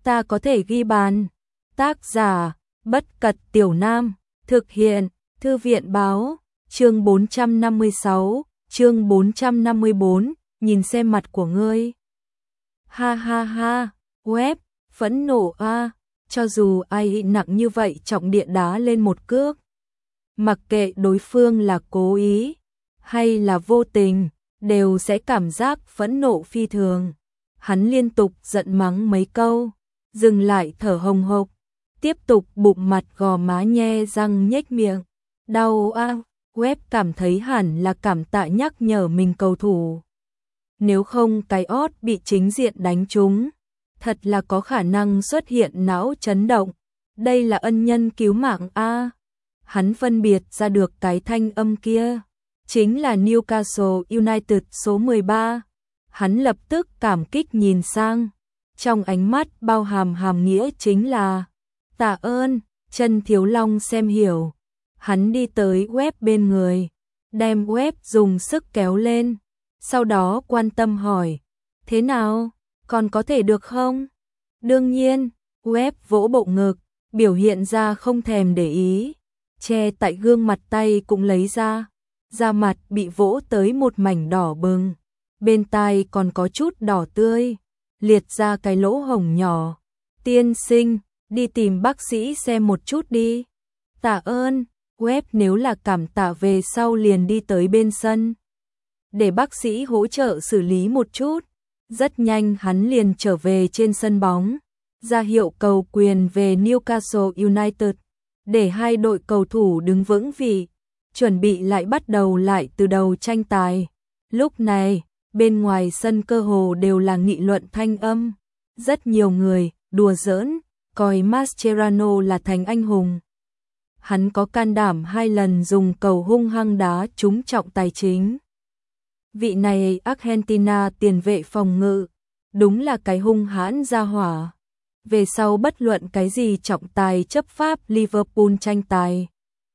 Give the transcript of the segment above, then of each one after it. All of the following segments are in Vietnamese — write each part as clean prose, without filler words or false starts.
ta có thể ghi bàn. Tác giả, Bất Cật Tiểu Nam, thực hiện, Thư viện báo, chương 456, chương 454, nhìn xem mặt của ngươi. Ha ha ha, web, phẫn nộ a, cho dù ai nặng như vậy trọng điện đá lên một cước. Mặc kệ đối phương là cố ý hay là vô tình, đều sẽ cảm giác phẫn nộ phi thường. Hắn liên tục giận mắng mấy câu, dừng lại thở hồng hộc, tiếp tục bụng mặt gò má nhe răng nhếch miệng. Đau a, web cảm thấy hẳn là cảm tạ nhắc nhở mình cầu thủ. Nếu không cái ót bị chính diện đánh trúng, thật là có khả năng xuất hiện não chấn động. Đây là ân nhân cứu mạng a. Hắn phân biệt ra được cái thanh âm kia, chính là Newcastle United số 13. Hắn lập tức cảm kích nhìn sang, trong ánh mắt bao hàm hàm nghĩa chính là tạ ơn. Chân Thiếu Long xem hiểu, hắn đi tới web bên người, đem web dùng sức kéo lên, sau đó quan tâm hỏi, thế nào, còn có thể được không? Đương nhiên, web vỗ bộ ngực, biểu hiện ra không thèm để ý, che tại gương mặt tay cũng lấy ra, da mặt bị vỗ tới một mảnh đỏ bừng, bên tai còn có chút đỏ tươi, liệt ra cái lỗ hổng nhỏ. Tiên sinh, đi tìm bác sĩ xem một chút đi. Tạ ơn. Web nếu là cảm tạ về sau liền đi tới bên sân, để bác sĩ hỗ trợ xử lý một chút. Rất nhanh hắn liền trở về trên sân bóng, ra hiệu cầu quyền về Newcastle United, để hai đội cầu thủ đứng vững vị, chuẩn bị lại bắt đầu lại từ đầu tranh tài. Lúc này, bên ngoài sân cơ hồ đều là nghị luận thanh âm, rất nhiều người đùa giỡn, coi Mascherano là thành anh hùng. Hắn có can đảm 2 lần dùng cầu hung hăng đá trúng trọng tài chính. Vị này Argentina tiền vệ phòng ngự, đúng là cái hung hãn ra hỏa. Về sau bất luận cái gì trọng tài chấp pháp Liverpool tranh tài,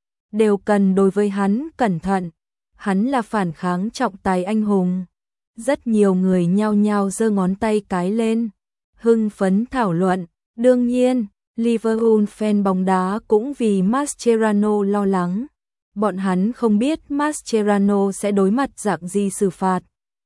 đều cần đối với hắn cẩn thận. Hắn là phản kháng trọng tài anh hùng. Rất nhiều người nhao nhao giơ ngón tay cái lên, hưng phấn thảo luận. Đương nhiên, Liverpool fan bóng đá cũng vì Mascherano lo lắng. Bọn hắn không biết Mascherano sẽ đối mặt dạng gì xử phạt.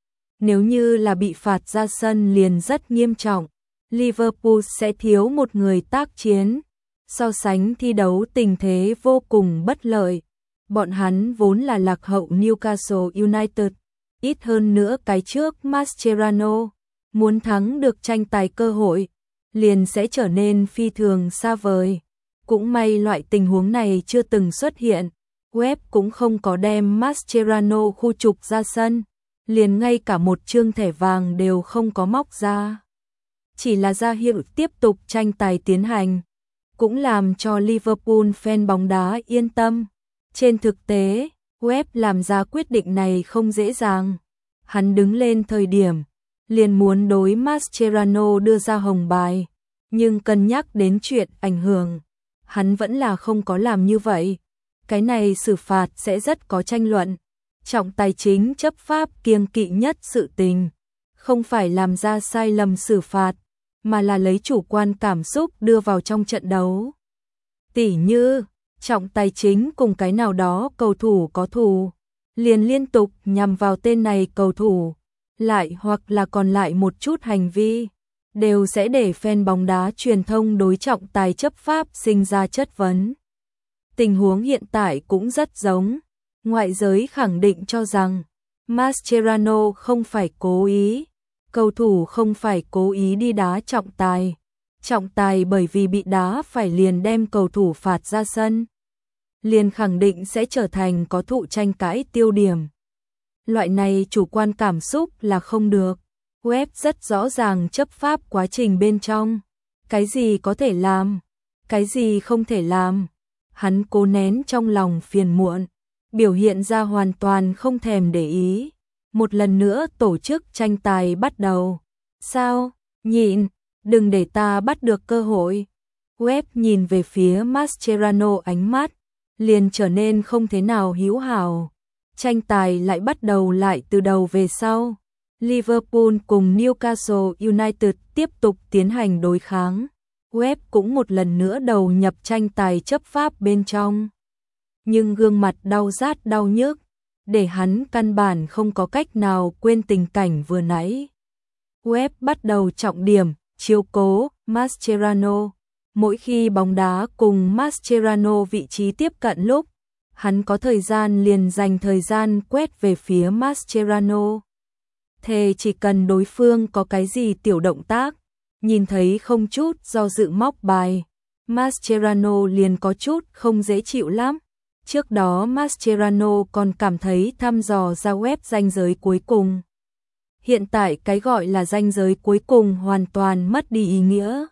Nếu như là bị phạt ra sân liền rất nghiêm trọng, Liverpool sẽ thiếu một người tác chiến. So sánh thi đấu tình thế vô cùng bất lợi. Bọn hắn vốn là lạc hậu Newcastle United, ít hơn nữa cái trước Mascherano, muốn thắng được tranh tài cơ hội, liền sẽ trở nên phi thường xa vời. Cũng may loại tình huống này chưa từng xuất hiện, web cũng không có đem Mascherano khu trục ra sân, liền ngay cả một chương thẻ vàng đều không có móc ra. Chỉ là ra hiệu tiếp tục tranh tài tiến hành, cũng làm cho Liverpool fan bóng đá yên tâm. Trên thực tế, web làm ra quyết định này không dễ dàng. Hắn đứng lên thời điểm, liền muốn đối Mascherano đưa ra hồng bài, nhưng cân nhắc đến chuyện ảnh hưởng, hắn vẫn là không có làm như vậy. Cái này xử phạt sẽ rất có tranh luận. Trọng tài chính chấp pháp kiêng kỵ nhất sự tình, không phải làm ra sai lầm xử phạt, mà là lấy chủ quan cảm xúc đưa vào trong trận đấu. Tỉ như, trọng tài chính cùng cái nào đó cầu thủ có thù, liền liên tục nhằm vào tên này cầu thủ, lại hoặc là còn lại một chút hành vi, đều sẽ để fan bóng đá truyền thông đối trọng tài chấp pháp sinh ra chất vấn. Tình huống hiện tại cũng rất giống, ngoại giới khẳng định cho rằng Mascherano không phải cố ý, cầu thủ không phải cố ý đi đá trọng tài bởi vì bị đá phải liền đem cầu thủ phạt ra sân, liền khẳng định sẽ trở thành có thụ tranh cãi tiêu điểm. Loại này chủ quan cảm xúc là không được. Web rất rõ ràng chấp pháp quá trình bên trong, cái gì có thể làm, cái gì không thể làm. Hắn cố nén trong lòng phiền muộn, biểu hiện ra hoàn toàn không thèm để ý. Một lần nữa tổ chức tranh tài bắt đầu. Sao? Nhịn, đừng để ta bắt được cơ hội. Web nhìn về phía Mascherano, ánh mắt liền trở nên không thế nào hữu hảo. Tranh tài lại bắt đầu lại từ đầu về sau. Liverpool cùng Newcastle United tiếp tục tiến hành đối kháng. Webb cũng một lần nữa đầu nhập tranh tài chấp pháp bên trong. Nhưng gương mặt đau rát đau nhức, để hắn căn bản không có cách nào quên tình cảnh vừa nãy. Webb bắt đầu trọng điểm, chiếu cố Mascherano. Mỗi khi bóng đá cùng Mascherano vị trí tiếp cận lúc, hắn có thời gian liền dành thời gian quét về phía Mascherano. Thề chỉ cần đối phương có cái gì tiểu động tác, nhìn thấy không chút do dự móc bài, Mascherano liền có chút không dễ chịu lắm. Trước đó Mascherano còn cảm thấy thăm dò ra Webb ranh giới cuối cùng. Hiện tại cái gọi là ranh giới cuối cùng hoàn toàn mất đi ý nghĩa.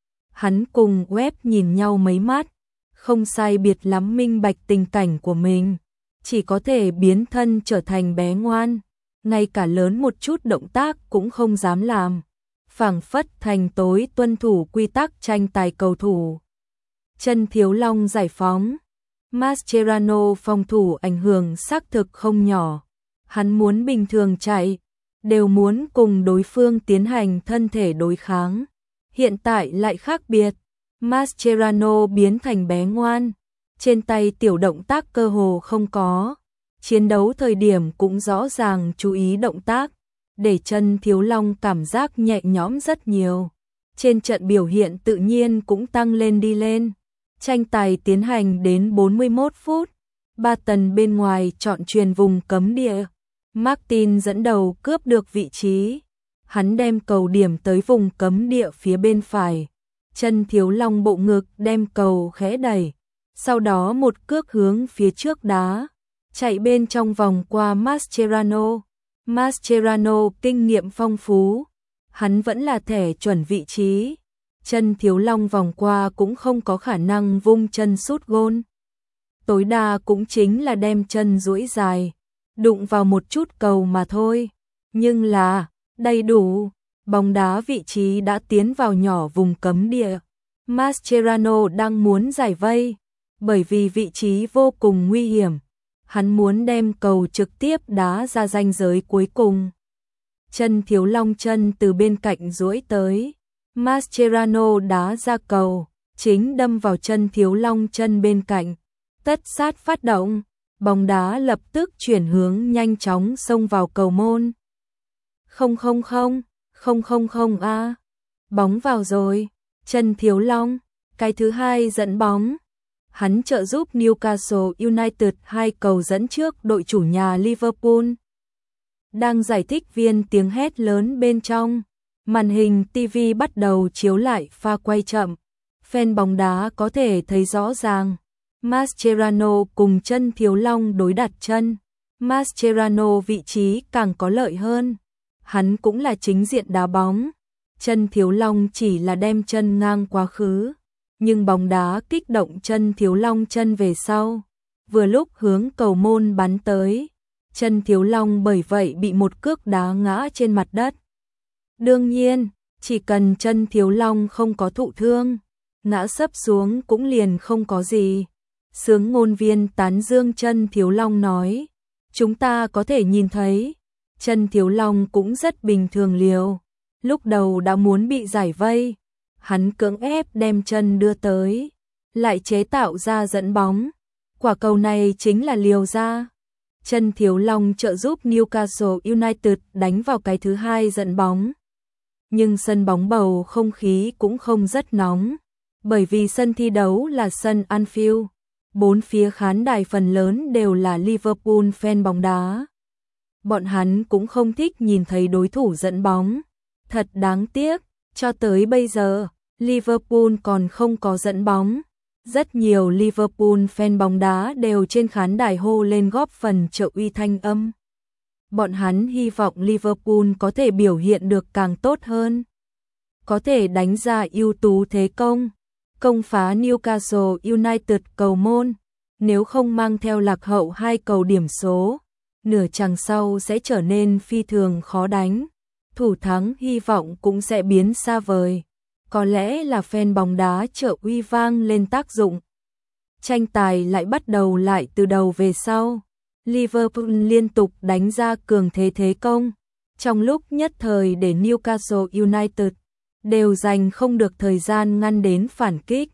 Hắn cùng Webb nhìn nhau mấy mắt, không sai biệt lắm minh bạch tình cảnh của mình, chỉ có thể biến thân trở thành bé ngoan, ngay cả lớn một chút động tác cũng không dám làm, phảng phất thành tối tuân thủ quy tắc tranh tài cầu thủ. Chân Thiếu Long giải phóng, Mascherano phòng thủ ảnh hưởng xác thực không nhỏ, hắn muốn bình thường chạy, đều muốn cùng đối phương tiến hành thân thể đối kháng. Hiện tại lại khác biệt, Mascherano biến thành bé ngoan, trên tay tiểu động tác cơ hồ không có, chiến đấu thời điểm cũng rõ ràng chú ý động tác, để Chân Thiếu Long cảm giác nhẹ nhõm rất nhiều. Trên trận biểu hiện tự nhiên cũng tăng lên đi lên. Tranh tài tiến hành đến 41 phút, Barton bên ngoài chọn chuyền vùng cấm địa. Martin dẫn đầu cướp được vị trí. Hắn đem cầu điểm tới vùng cấm địa phía bên phải. Chân Thiếu Long bộ ngực đem cầu khẽ đẩy. Sau đó một cước hướng phía trước đá. Chạy bên trong vòng qua Mascherano. Mascherano kinh nghiệm phong phú. Hắn vẫn là thẻ chuẩn vị trí. Chân Thiếu Long vòng qua cũng không có khả năng vung chân sút gôn. Tối đa cũng chính là đem chân duỗi dài, đụng vào một chút cầu mà thôi. Nhưng là, đầy đủ, bóng đá vị trí đã tiến vào nhỏ vùng cấm địa. Mascherano đang muốn giải vây, bởi vì vị trí vô cùng nguy hiểm. Hắn muốn đem cầu trực tiếp đá ra ranh giới cuối cùng. Chân Thiếu Long chân từ bên cạnh duỗi tới. Mascherano đá ra cầu, chính đâm vào Chân Thiếu Long chân bên cạnh. Tất sát phát động, bóng đá lập tức chuyển hướng nhanh chóng xông vào cầu môn. 0-0-0 a. Bóng vào rồi, Chân Thiếu Long, cái thứ hai dẫn bóng. Hắn trợ giúp Newcastle United 2 cầu dẫn trước đội chủ nhà Liverpool. Đang giải thích viên tiếng hét lớn bên trong. Màn hình TV bắt đầu chiếu lại pha quay chậm. Fan bóng đá có thể thấy rõ ràng. Mascherano cùng Chân Thiếu Long đối đặt chân. Mascherano vị trí càng có lợi hơn. Hắn cũng là chính diện đá bóng. Chân Thiếu Long chỉ là đem chân ngang quá khứ. Nhưng bóng đá kích động Chân Thiếu Long chân về sau. Vừa lúc hướng cầu môn bắn tới. Chân Thiếu Long bởi vậy bị một cước đá ngã trên mặt đất. Đương nhiên, chỉ cần Chân Thiếu Long không có thụ thương, ngã sấp xuống cũng liền không có gì. Sướng ngôn viên tán dương Chân Thiếu Long nói, chúng ta có thể nhìn thấy, Chân Thiếu Long cũng rất bình thường liều. Lúc đầu đã muốn bị giải vây, hắn cưỡng ép đem chân đưa tới, lại chế tạo ra dẫn bóng. Quả cầu này chính là liều ra. Chân Thiếu Long trợ giúp Newcastle United đánh vào cái thứ hai dẫn bóng. Nhưng sân bóng bầu không khí cũng không rất nóng, bởi vì sân thi đấu là sân Anfield. Bốn phía khán đài phần lớn đều là Liverpool fan bóng đá. Bọn hắn cũng không thích nhìn thấy đối thủ dẫn bóng. Thật đáng tiếc, cho tới bây giờ, Liverpool còn không có dẫn bóng. Rất nhiều Liverpool fan bóng đá đều trên khán đài hô lên góp phần trợ uy thanh âm. Bọn hắn hy vọng Liverpool có thể biểu hiện được càng tốt hơn. Có thể đánh ra ưu tú thế công phá Newcastle United cầu môn. Nếu không mang theo lạc hậu 2 cầu điểm số, nửa chặng sau sẽ trở nên phi thường khó đánh. Thủ thắng hy vọng cũng sẽ biến xa vời. Có lẽ là fan bóng đá trợ uy vang lên tác dụng. Tranh tài lại bắt đầu lại từ đầu về sau. Liverpool liên tục đánh ra cường thế công. Trong lúc nhất thời để Newcastle United đều dành không được thời gian ngăn đến phản kích.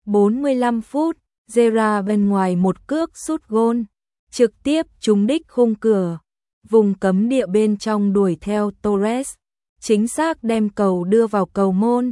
45 phút, Gerrard bên ngoài một cước sút gôn, trực tiếp trúng đích khung cửa. Vùng cấm địa bên trong đuổi theo Torres, chính xác đem cầu đưa vào cầu môn.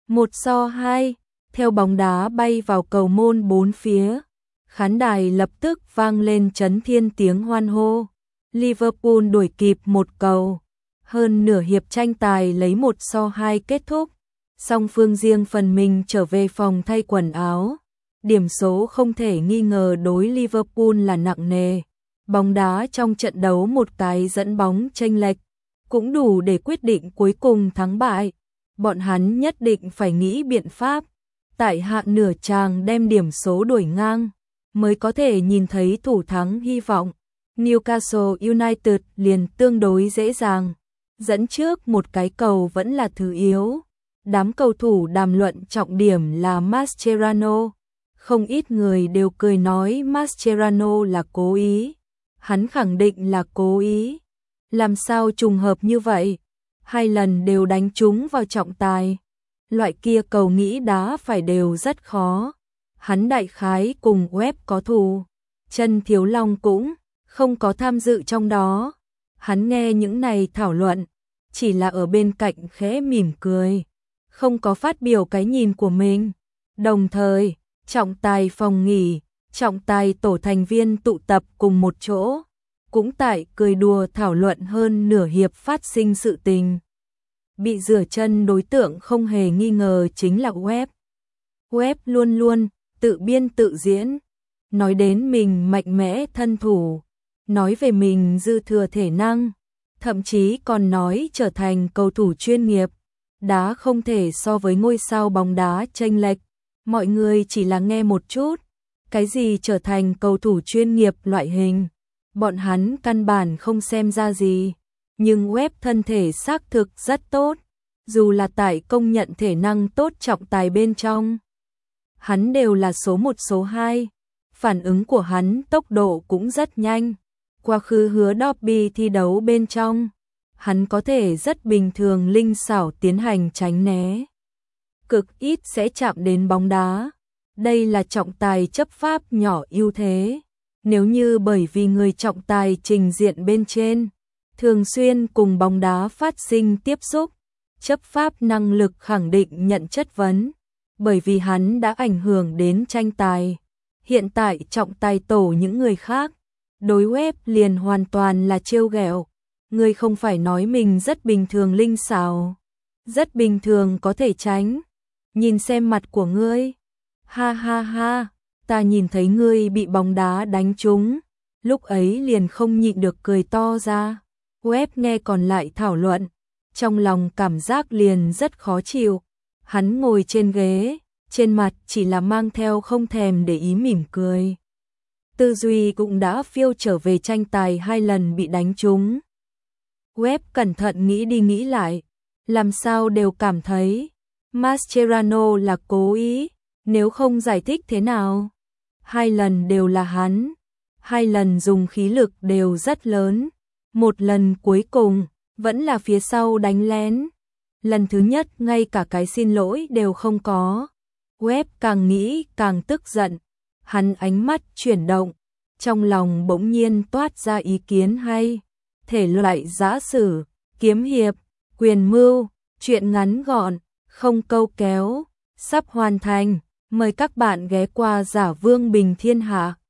1-2, theo bóng đá bay vào cầu môn bốn phía. Khán đài lập tức vang lên chấn thiên tiếng hoan hô. Liverpool đuổi kịp một cầu. Hơn nửa hiệp tranh tài lấy 1-2 kết thúc. Song phương riêng phần mình trở về phòng thay quần áo. Điểm số không thể nghi ngờ đối Liverpool là nặng nề. Bóng đá trong trận đấu một cái dẫn bóng chênh lệch cũng đủ để quyết định cuối cùng thắng bại. Bọn hắn nhất định phải nghĩ biện pháp tại hạ nửa chàng đem điểm số đuổi ngang mới có thể nhìn thấy thủ thắng hy vọng. Newcastle United liền tương đối dễ dàng, dẫn trước một cái cầu vẫn là thứ yếu. Đám cầu thủ đàm luận trọng điểm là Mascherano. Không ít người đều cười nói Mascherano là cố ý. Hắn khẳng định là cố ý. Làm sao trùng hợp như vậy? 2 lần đều đánh trúng vào trọng tài. Loại kia cầu nghĩ đá phải đều rất khó. Hắn đại khái cùng web có thù. Trần Thiếu Long cũng không có tham dự trong đó. Hắn nghe những này thảo luận, chỉ là ở bên cạnh khẽ mỉm cười, không có phát biểu cái nhìn của mình. Đồng thời, trọng tài phòng nghỉ, trọng tài tổ thành viên tụ tập cùng một chỗ, cũng tại cười đùa thảo luận hơn nửa hiệp phát sinh sự tình. Bị rửa chân đối tượng không hề nghi ngờ chính là web. Web luôn luôn tự biên tự diễn, nói đến mình mạnh mẽ thân thủ, nói về mình dư thừa thể năng, thậm chí còn nói trở thành cầu thủ chuyên nghiệp, đá không thể so với ngôi sao bóng đá chênh lệch. Mọi người chỉ là nghe một chút, cái gì trở thành cầu thủ chuyên nghiệp loại hình, bọn hắn căn bản không xem ra gì. Nhưng web thân thể xác thực rất tốt, dù là tại công nhận thể năng tốt trọng tài bên trong, hắn đều là số 1 số 2. Phản ứng của hắn tốc độ cũng rất nhanh. Quá khứ hứa derby thi đấu bên trong, hắn có thể rất bình thường linh xảo tiến hành tránh né, cực ít sẽ chạm đến bóng đá. Đây là trọng tài chấp pháp nhỏ ưu thế. Nếu như bởi vì người trọng tài trình diện bên trên thường xuyên cùng bóng đá phát sinh tiếp xúc, chấp pháp năng lực khẳng định nhận chất vấn, bởi vì hắn đã ảnh hưởng đến tranh tài. Hiện tại trọng tài tổ những người khác, đối web liền hoàn toàn là trêu ghẹo. Ngươi không phải nói mình rất bình thường linh xảo, rất bình thường có thể tránh. Nhìn xem mặt của ngươi. Ha ha ha, ta nhìn thấy ngươi bị bóng đá đánh trúng, lúc ấy liền không nhịn được cười to ra. Web nghe còn lại thảo luận, trong lòng cảm giác liền rất khó chịu. Hắn ngồi trên ghế, trên mặt chỉ là mang theo không thèm để ý mỉm cười. Tư duy cũng đã phiêu trở về tranh tài 2 lần bị đánh trúng. Web cẩn thận nghĩ đi nghĩ lại, làm sao đều cảm thấy Mascherano là cố ý, nếu không giải thích thế nào. 2 lần đều là hắn, 2 lần dùng khí lực đều rất lớn. Một lần cuối cùng vẫn là phía sau đánh lén. Lần thứ nhất ngay cả cái xin lỗi đều không có. Web càng nghĩ càng tức giận. Hắn ánh mắt chuyển động, trong lòng bỗng nhiên toát ra ý kiến hay. Thể loại giã sử, kiếm hiệp, quyền mưu, truyện ngắn gọn, không câu kéo, sắp hoàn thành. Mời các bạn ghé qua Giả Vương Bình Thiên Hạ.